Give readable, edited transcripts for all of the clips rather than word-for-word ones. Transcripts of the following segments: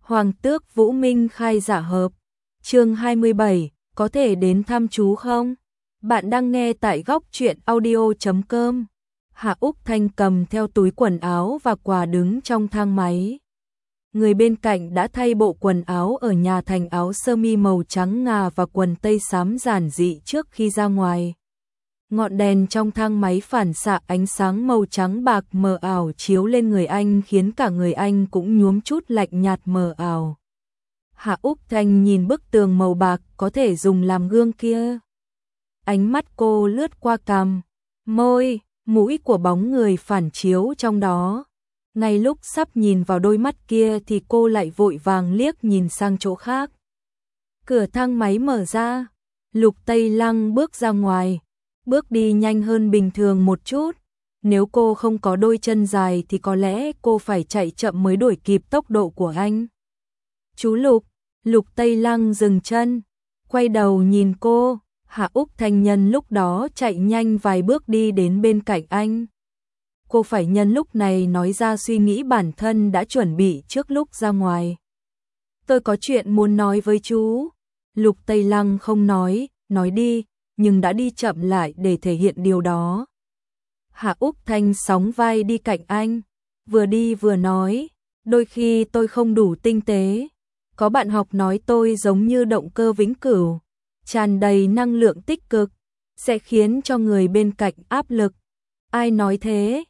Hoàng tước Vũ Minh khai giả hợp. Chương 27, có thể đến thăm chú không? Bạn đang nghe tại góc truyện audio.com. Hạ Úc Thanh cầm theo túi quần áo và quà đứng trong thang máy. Người bên cạnh đã thay bộ quần áo ở nhà thành áo sơ mi màu trắng ngà và quần tây xám giản dị trước khi ra ngoài. Ngọn đèn trong thang máy phản xạ ánh sáng màu trắng bạc mờ ảo chiếu lên người anh khiến cả người anh cũng nhuốm chút lạnh nhạt mờ ảo. Hạ Úc Thanh nhìn bức tường màu bạc có thể dùng làm gương kia. Ánh mắt cô lướt qua cằm, môi, mũi của bóng người phản chiếu trong đó. Ngay lúc sắp nhìn vào đôi mắt kia thì cô lại vội vàng liếc nhìn sang chỗ khác. Cửa thang máy mở ra, Lục Tây Lăng bước ra ngoài, bước đi nhanh hơn bình thường một chút. Nếu cô không có đôi chân dài thì có lẽ cô phải chạy chậm mới đuổi kịp tốc độ của anh. Chú Lục, Lục Tây Lăng dừng chân, quay đầu nhìn cô. Hạ Úc Thanh nhân lúc đó chạy nhanh vài bước đi đến bên cạnh anh. Cô phải nhân lúc này nói ra suy nghĩ bản thân đã chuẩn bị trước lúc ra ngoài. Tôi có chuyện muốn nói với chú. Lục Tây Lăng không nói đi, nhưng đã đi chậm lại để thể hiện điều đó. Hạ Úc Thanh sóng vai đi cạnh anh, vừa đi vừa nói, đôi khi tôi không đủ tinh tế. Có bạn học nói tôi giống như động cơ vĩnh cửu, tràn đầy năng lượng tích cực, sẽ khiến cho người bên cạnh áp lực. Ai nói thế?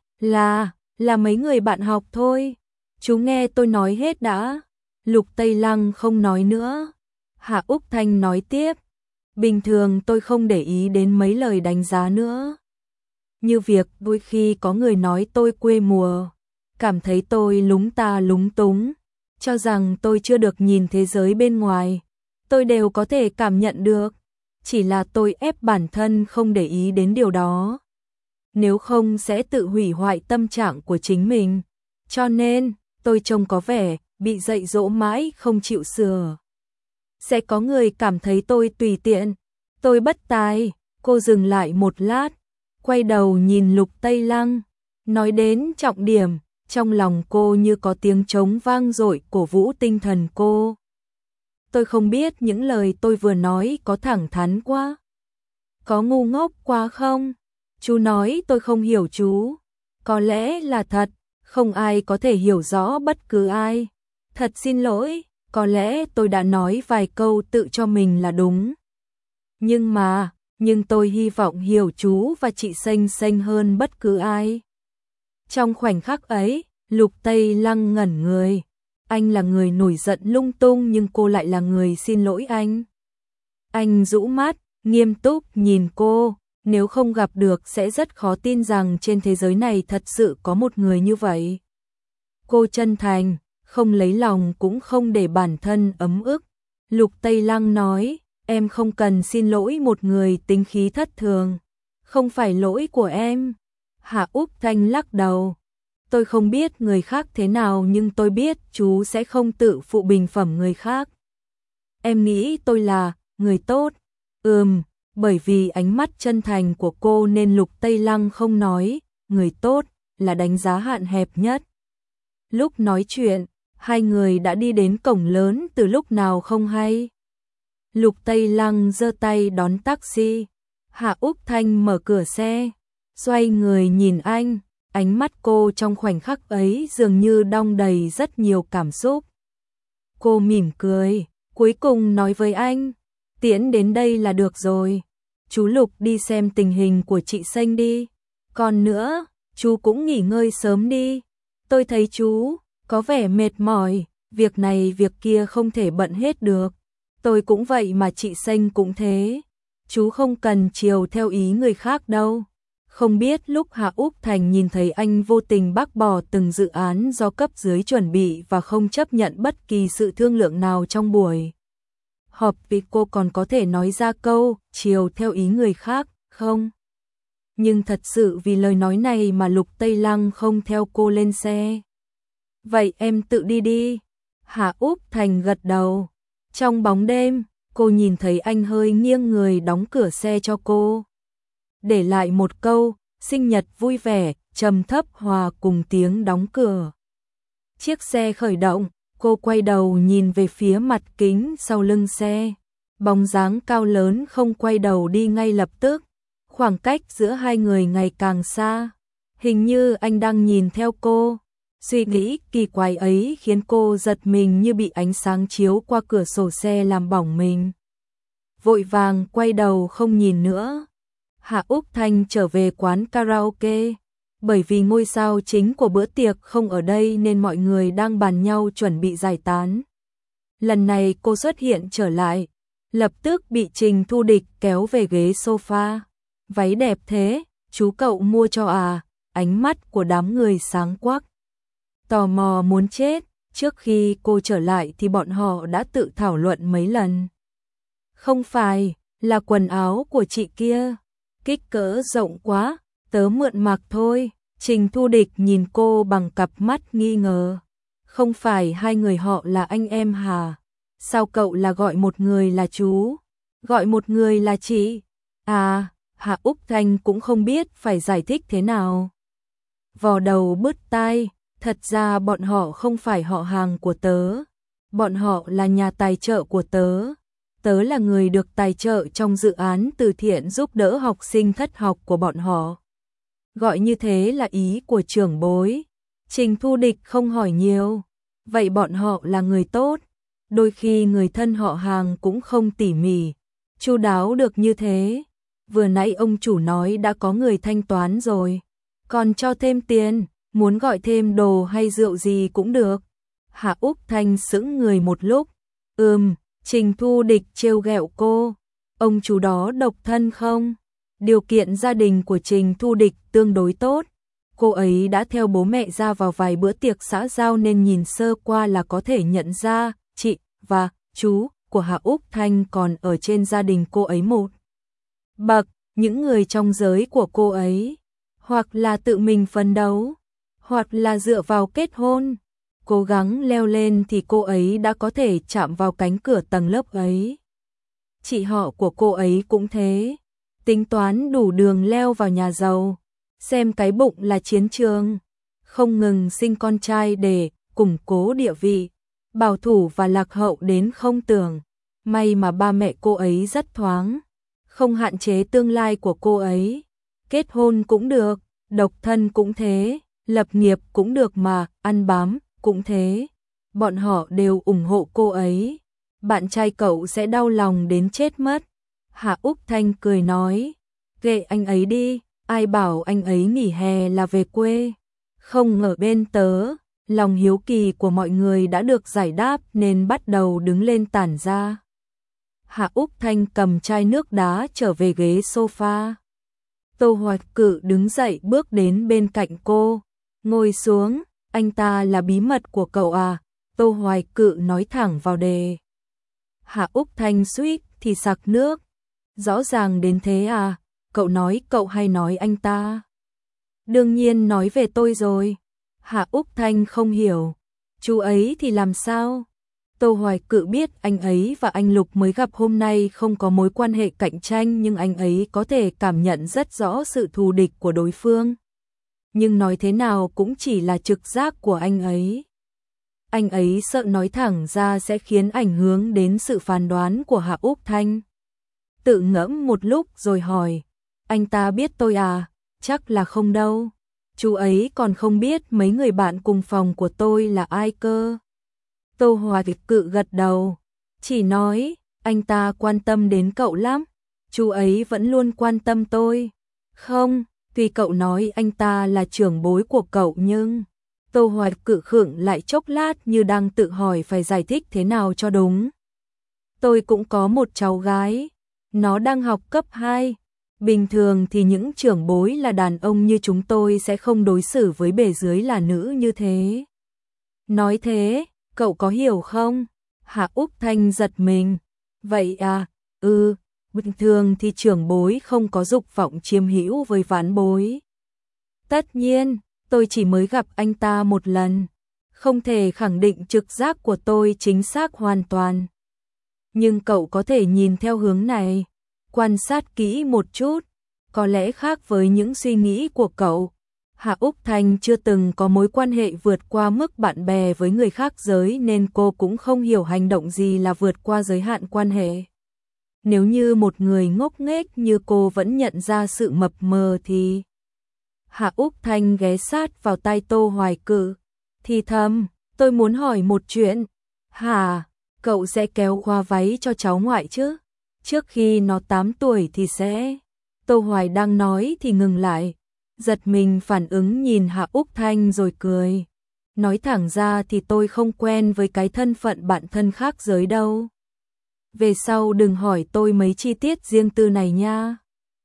Là mấy người bạn học thôi. Chú nghe tôi nói hết đã. Lục Tây Lăng không nói nữa. Hạ Úc Thanh nói tiếp, bình thường tôi không để ý đến mấy lời đánh giá nữa. Như việc đôi khi có người nói tôi quê mùa, cảm thấy tôi lúng ta lúng túng, cho rằng tôi chưa được nhìn thế giới bên ngoài. Tôi đều có thể cảm nhận được, chỉ là tôi ép bản thân không để ý đến điều đó. Nếu không sẽ tự hủy hoại tâm trạng của chính mình. Cho nên, tôi trông có vẻ bị dạy dỗ mãi không chịu sửa. Sẽ có người cảm thấy tôi tùy tiện, tôi bất tài. Cô dừng lại một lát, quay đầu nhìn Lục Tây Lăng, nói đến trọng điểm, trong lòng cô như có tiếng trống vang dội cổ vũ tinh thần cô. Tôi không biết những lời tôi vừa nói có thẳng thắn quá, có ngu ngốc quá không? Chú nói tôi không hiểu chú, có lẽ là thật, không ai có thể hiểu rõ bất cứ ai. Thật xin lỗi, có lẽ tôi đã nói vài câu tự cho mình là đúng. Nhưng tôi hy vọng hiểu chú và chị Xanh Xanh hơn bất cứ ai. Trong khoảnh khắc ấy, Lục Tây Lăng ngẩn người. Anh là người nổi giận lung tung nhưng cô lại là người xin lỗi anh. Anh rũ mắt, nghiêm túc nhìn cô. Nếu không gặp được sẽ rất khó tin rằng trên thế giới này thật sự có một người như vậy. Cô chân thành, không lấy lòng cũng không để bản thân ấm ức. Lục Tây Lăng nói, em không cần xin lỗi một người tính khí thất thường. Không phải lỗi của em. Hạ Úc Thanh lắc đầu. Tôi không biết người khác thế nào nhưng tôi biết chú sẽ không tự phụ bình phẩm người khác. Em nghĩ tôi là người tốt. Bởi vì ánh mắt chân thành của cô nên Lục Tây Lăng không nói, người tốt là đánh giá hạn hẹp nhất. Lúc nói chuyện, hai người đã đi đến cổng lớn từ lúc nào không hay. Lục Tây Lăng giơ tay đón taxi, Hạ Úc Thanh mở cửa xe, xoay người nhìn anh, ánh mắt cô trong khoảnh khắc ấy dường như đong đầy rất nhiều cảm xúc. Cô mỉm cười, cuối cùng nói với anh, tiễn đến đây là được rồi. Chú Lục đi xem tình hình của chị Xanh đi. Còn nữa, chú cũng nghỉ ngơi sớm đi. Tôi thấy chú có vẻ mệt mỏi, việc này việc kia không thể bận hết được. Tôi cũng vậy mà chị Xanh cũng thế. Chú không cần chiều theo ý người khác đâu. Không biết lúc Hạ Úc Thành nhìn thấy anh vô tình bác bỏ từng dự án do cấp dưới chuẩn bị và không chấp nhận bất kỳ sự thương lượng nào trong buổi họp vì cô còn có thể nói ra câu chiều theo ý người khác không? Nhưng thật sự vì lời nói này mà Lục Tây Lăng không theo cô lên xe. Vậy em tự đi đi. Hạ Úc Thành gật đầu. Trong bóng đêm, cô nhìn thấy anh hơi nghiêng người đóng cửa xe cho cô. Để lại một câu, sinh nhật vui vẻ, trầm thấp hòa cùng tiếng đóng cửa. Chiếc xe khởi động, Cô quay đầu nhìn về phía mặt kính sau lưng xe. Bóng dáng cao lớn không quay đầu đi ngay lập tức. Khoảng cách giữa hai người ngày càng xa. Hình như anh đang nhìn theo cô. Suy nghĩ kỳ quái ấy khiến cô giật mình như bị ánh sáng chiếu qua cửa sổ xe làm bỏng mình. Vội vàng quay đầu không nhìn nữa. Hạ Úc Thanh trở về quán karaoke. Bởi vì ngôi sao chính của bữa tiệc không ở đây nên mọi người đang bàn nhau chuẩn bị giải tán. Lần này cô xuất hiện trở lại, lập tức bị Trình Thu Địch kéo về ghế sofa. Váy đẹp thế, chú cậu mua cho à? Ánh mắt của đám người sáng quắc. Tò mò muốn chết, trước khi cô trở lại thì bọn họ đã tự thảo luận mấy lần. Không phải, là quần áo của chị kia. Kích cỡ rộng quá, tớ mượn mặc thôi. Trình Thu Địch nhìn cô bằng cặp mắt nghi ngờ. Không phải hai người họ là anh em hả? Sao cậu là gọi một người là chú, gọi một người là chị? À, Hạ Úc Thanh cũng không biết phải giải thích thế nào. Vò đầu bứt tai, thật ra bọn họ không phải họ hàng của tớ. Bọn họ là nhà tài trợ của tớ. Tớ là người được tài trợ trong dự án từ thiện giúp đỡ học sinh thất học của bọn họ. Gọi như thế là ý của trưởng bối. Trình Thu Địch không hỏi nhiều. Vậy bọn họ là người tốt. Đôi khi người thân họ hàng cũng không tỉ mỉ, chu đáo được như thế. Vừa nãy ông chủ nói đã có người thanh toán rồi. Còn cho thêm tiền, muốn gọi thêm đồ hay rượu gì cũng được. Hạ Úc Thanh sững người một lúc. Trình Thu Địch trêu ghẹo cô. Ông chủ đó độc thân không? Điều kiện gia đình của Trình Thu Địch tương đối tốt. Cô ấy đã theo bố mẹ ra vào vài bữa tiệc xã giao nên nhìn sơ qua là có thể nhận ra chị và chú của Hạ Úc Thanh còn ở trên gia đình cô ấy một bậc. Những người trong giới của cô ấy hoặc là tự mình phấn đấu, hoặc là dựa vào kết hôn, cố gắng leo lên thì cô ấy đã có thể chạm vào cánh cửa tầng lớp ấy. Chị họ của cô ấy cũng thế, tính toán đủ đường leo vào nhà giàu, xem cái bụng là chiến trường, không ngừng sinh con trai để củng cố địa vị, bảo thủ và lạc hậu đến không tưởng. May mà ba mẹ cô ấy rất thoáng, không hạn chế tương lai của cô ấy. Kết hôn cũng được, độc thân cũng thế, lập nghiệp cũng được mà, ăn bám cũng thế. Bọn họ đều ủng hộ cô ấy. Bạn trai cậu sẽ đau lòng đến chết mất. Hạ Úc Thanh cười nói, kệ anh ấy đi, ai bảo anh ấy nghỉ hè là về quê. Không ở bên tớ, lòng hiếu kỳ của mọi người đã được giải đáp nên bắt đầu đứng lên tản ra. Hạ Úc Thanh cầm chai nước đá trở về ghế sofa. Tô Hoạch Cự đứng dậy bước đến bên cạnh cô, ngồi xuống. Anh ta là bí mật của cậu à? Tô Hoài Cự nói thẳng vào đề. Hạ Úc Thanh suýt thì sặc nước. Rõ ràng đến thế à? Cậu nói cậu hay nói anh ta? Đương nhiên nói về tôi rồi. Hạ Úc Thanh không hiểu. Chú ấy thì làm sao? Tô Hoài Cự biết anh ấy và anh Lục mới gặp hôm nay không có mối quan hệ cạnh tranh, nhưng anh ấy có thể cảm nhận rất rõ sự thù địch của đối phương. Nhưng nói thế nào cũng chỉ là trực giác của anh ấy. Anh ấy sợ nói thẳng ra sẽ khiến ảnh hưởng đến sự phán đoán của Hạ Úc Thanh. Tự ngẫm một lúc rồi hỏi, anh ta biết tôi à? Chắc là không đâu. Chú ấy còn không biết mấy người bạn cùng phòng của tôi là ai cơ. Tô Hoài Cự gật đầu, chỉ nói, anh ta quan tâm đến cậu lắm. Chú ấy vẫn luôn quan tâm tôi. Không, tuy cậu nói anh ta là trưởng bối của cậu nhưng... Tô Hoài Cự khựng lại chốc lát như đang tự hỏi phải giải thích thế nào cho đúng. Tôi cũng có một cháu gái, nó đang học cấp 2. Bình thường thì những trưởng bối là đàn ông như chúng tôi sẽ không đối xử với bề dưới là nữ như thế. Nói thế, cậu có hiểu không? Hạ Úc Thanh giật mình. Vậy à, bình thường thì trưởng bối không có dục vọng chiếm hữu với vãn bối. Tất nhiên, tôi chỉ mới gặp anh ta một lần, không thể khẳng định trực giác của tôi chính xác hoàn toàn. Nhưng cậu có thể nhìn theo hướng này, quan sát kỹ một chút, có lẽ khác với những suy nghĩ của cậu. Hạ Úc Thanh chưa từng có mối quan hệ vượt qua mức bạn bè với người khác giới nên cô cũng không hiểu hành động gì là vượt qua giới hạn quan hệ. Nếu như một người ngốc nghếch như cô vẫn nhận ra sự mập mờ thì... Hạ Úc Thanh ghé sát vào tai Tô Hoài Cự, thì thầm, tôi muốn hỏi một chuyện. Hả, cậu sẽ kéo khoa váy cho cháu ngoại chứ? Trước khi nó 8 tuổi thì sẽ... Tô Hoài đang nói thì ngừng lại, giật mình phản ứng nhìn Hạ Úc Thanh rồi cười. Nói thẳng ra thì tôi không quen với cái thân phận bạn thân khác giới đâu. Về sau đừng hỏi tôi mấy chi tiết riêng tư này nha.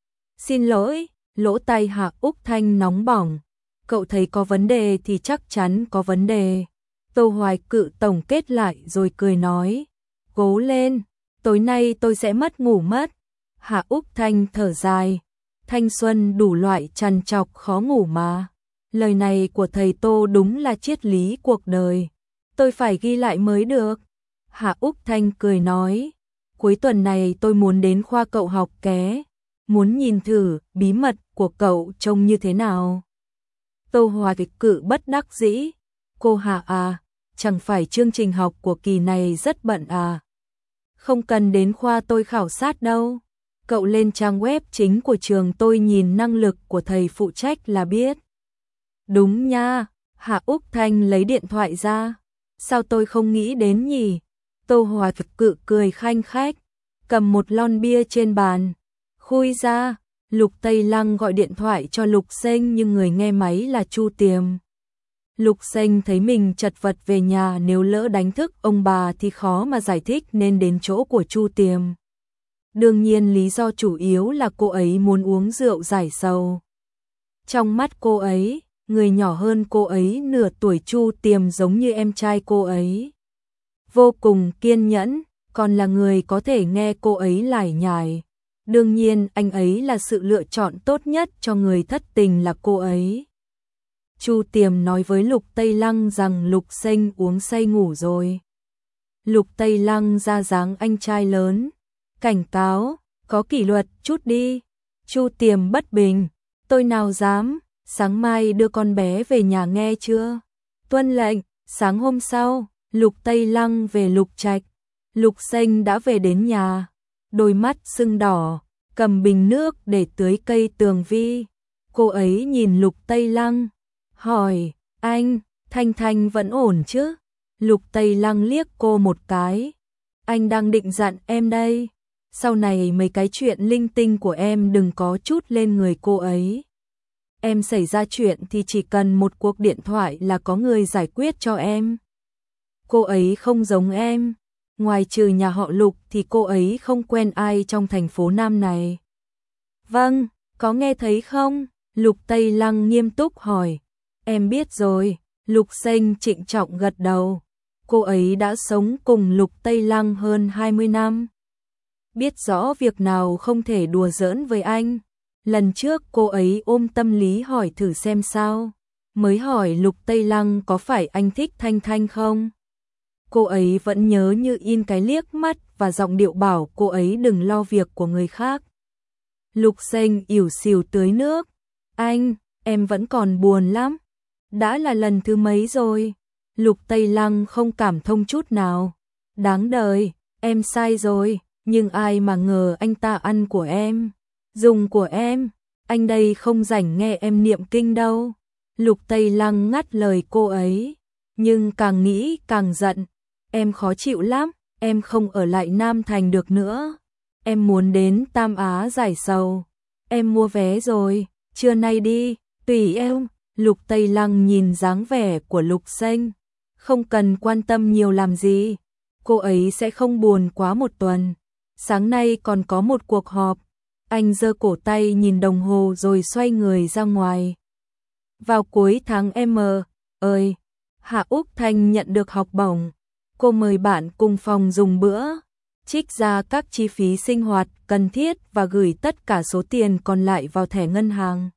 Xin lỗi, lỗ tai Hạ Úc Thanh nóng bỏng. Cậu thấy có vấn đề thì chắc chắn có vấn đề. Tô Hoài Cự tổng kết lại rồi cười nói. Cố lên, tối nay tôi sẽ mất ngủ mất. Hạ Úc Thanh thở dài. Thanh xuân đủ loại trằn trọc khó ngủ mà. Lời này của thầy Tô đúng là triết lý cuộc đời. Tôi phải ghi lại mới được. Hạ Úc Thanh cười nói. Cuối tuần này tôi muốn đến khoa cậu học ké. Muốn nhìn thử bí mật của cậu trông như thế nào. Tô Hoài Cự bất đắc dĩ. Cô Hạ à, chẳng phải chương trình học của kỳ này rất bận à? Không cần đến khoa tôi khảo sát đâu. Cậu lên trang web chính của trường tôi nhìn năng lực của thầy phụ trách là biết. Đúng nha, Hạ Úc Thanh lấy điện thoại ra. Sao tôi không nghĩ đến nhỉ? Tô Hoài Cự cười khanh khách, cầm một lon bia trên bàn. Khui ra, Lục Tây Lăng gọi điện thoại cho Lục Sinh nhưng người nghe máy là Chu Tiềm. Lục Sinh thấy mình chật vật về nhà, nếu lỡ đánh thức ông bà thì khó mà giải thích nên đến chỗ của Chu Tiềm. Đương nhiên lý do chủ yếu là cô ấy muốn uống rượu giải sầu. Trong mắt cô ấy, người nhỏ hơn cô ấy nửa tuổi Chu Tiềm giống như em trai cô ấy. Vô cùng kiên nhẫn, còn là người có thể nghe cô ấy lải nhải. Đương nhiên anh ấy là sự lựa chọn tốt nhất cho người thất tình là cô ấy. Chu Tiềm nói với Lục Tây Lăng rằng Lục Sinh uống say ngủ rồi. Lục Tây Lăng ra dáng anh trai lớn, cảnh cáo, có kỷ luật chút đi. Chu Tiềm bất bình, tôi nào dám, sáng mai đưa con bé về nhà nghe chưa? Tuân lệnh. Sáng hôm sau, Lục Tây Lăng về Lục Trạch. Lục Sinh đã về đến nhà, đôi mắt sưng đỏ, cầm bình nước để tưới cây tường vi. Cô ấy nhìn Lục Tây Lăng, hỏi, anh, Thanh Thanh vẫn ổn chứ? Lục Tây Lăng liếc cô một cái. Anh đang định dặn em đây. Sau này mấy cái chuyện linh tinh của em đừng có trút lên người cô ấy. Em xảy ra chuyện thì chỉ cần một cuộc điện thoại là có người giải quyết cho em. Cô ấy không giống em. Ngoài trừ nhà họ Lục thì cô ấy không quen ai trong thành phố Nam này. Vâng, có nghe thấy không? Lục Tây Lăng nghiêm túc hỏi. Em biết rồi. Lục Sinh trịnh trọng gật đầu. Cô ấy đã sống cùng Lục Tây Lăng hơn 20 năm. Biết rõ việc nào không thể đùa giỡn với anh. Lần trước cô ấy ôm tâm lý hỏi thử xem sao. Mới hỏi Lục Tây Lăng có phải anh thích Thanh Thanh không? Cô ấy vẫn nhớ như in cái liếc mắt và giọng điệu bảo cô ấy đừng lo việc của người khác. Lục Sinh ỉu xìu tưới nước. Anh, em vẫn còn buồn lắm. Đã là lần thứ mấy rồi? Lục Tây Lăng không cảm thông chút nào. Đáng đời, em sai rồi, nhưng ai mà ngờ anh ta ăn của em, dùng của em. Anh đây không rảnh nghe em niệm kinh đâu. Lục Tây Lăng ngắt lời cô ấy, nhưng càng nghĩ càng giận. Em khó chịu lắm, em không ở lại Nam Thành được nữa. Em muốn đến Tam Á giải sầu. Em mua vé rồi, trưa nay đi, tùy em. Lục Tây Lăng nhìn dáng vẻ của Lục Sinh, không cần quan tâm nhiều làm gì. Cô ấy sẽ không buồn quá một tuần. Sáng nay còn có một cuộc họp. Anh giơ cổ tay nhìn đồng hồ rồi xoay người ra ngoài. Vào cuối tháng M ơi, Hạ Úc Thanh nhận được học bổng. Cô mời bạn cùng phòng dùng bữa, trích ra các chi phí sinh hoạt cần thiết và gửi tất cả số tiền còn lại vào thẻ ngân hàng.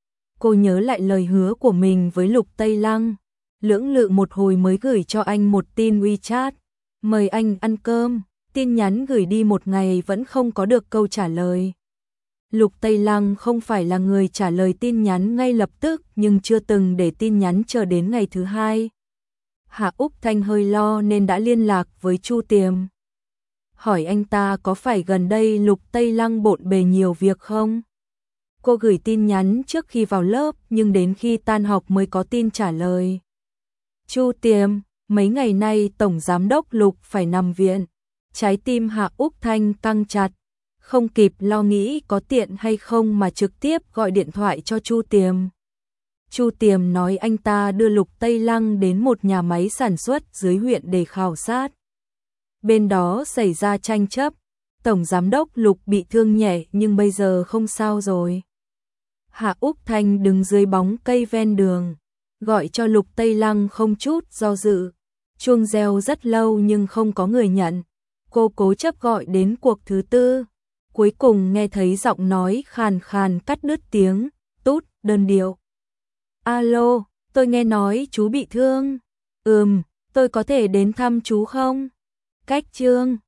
Cô nhớ lại lời hứa của mình với Lục Tây Lăng, lưỡng lự một hồi mới gửi cho anh một tin WeChat, mời anh ăn cơm. Tin nhắn gửi đi một ngày vẫn không có được câu trả lời. Lục Tây Lăng không phải là người trả lời tin nhắn ngay lập tức, nhưng chưa từng để tin nhắn chờ đến ngày thứ hai. Hạ Úc Thanh hơi lo nên đã liên lạc với Chu Tiềm. Hỏi anh ta có phải gần đây Lục Tây Lăng bộn bề nhiều việc không? Cô gửi tin nhắn trước khi vào lớp nhưng đến khi tan học mới có tin trả lời. Chu Tiềm, mấy ngày nay Tổng Giám đốc Lục phải nằm viện. Trái tim Hạ Úc Thanh căng chặt, không kịp lo nghĩ có tiện hay không mà trực tiếp gọi điện thoại cho Chu Tiềm. Chu Tiềm nói anh ta đưa Lục Tây Lăng đến một nhà máy sản xuất dưới huyện để khảo sát. Bên đó xảy ra tranh chấp, Tổng Giám đốc Lục bị thương nhẹ nhưng bây giờ không sao rồi. Hạ Úc Thanh đứng dưới bóng cây ven đường, gọi cho Lục Tây Lăng không chút do dự. Chuông reo rất lâu nhưng không có người nhận. Cô cố chấp gọi đến cuộc thứ tư. Cuối cùng nghe thấy giọng nói khàn khàn cắt đứt tiếng, tút, đơn điệu. Alo, tôi nghe nói chú bị thương. Tôi có thể đến thăm chú không? Cách Chương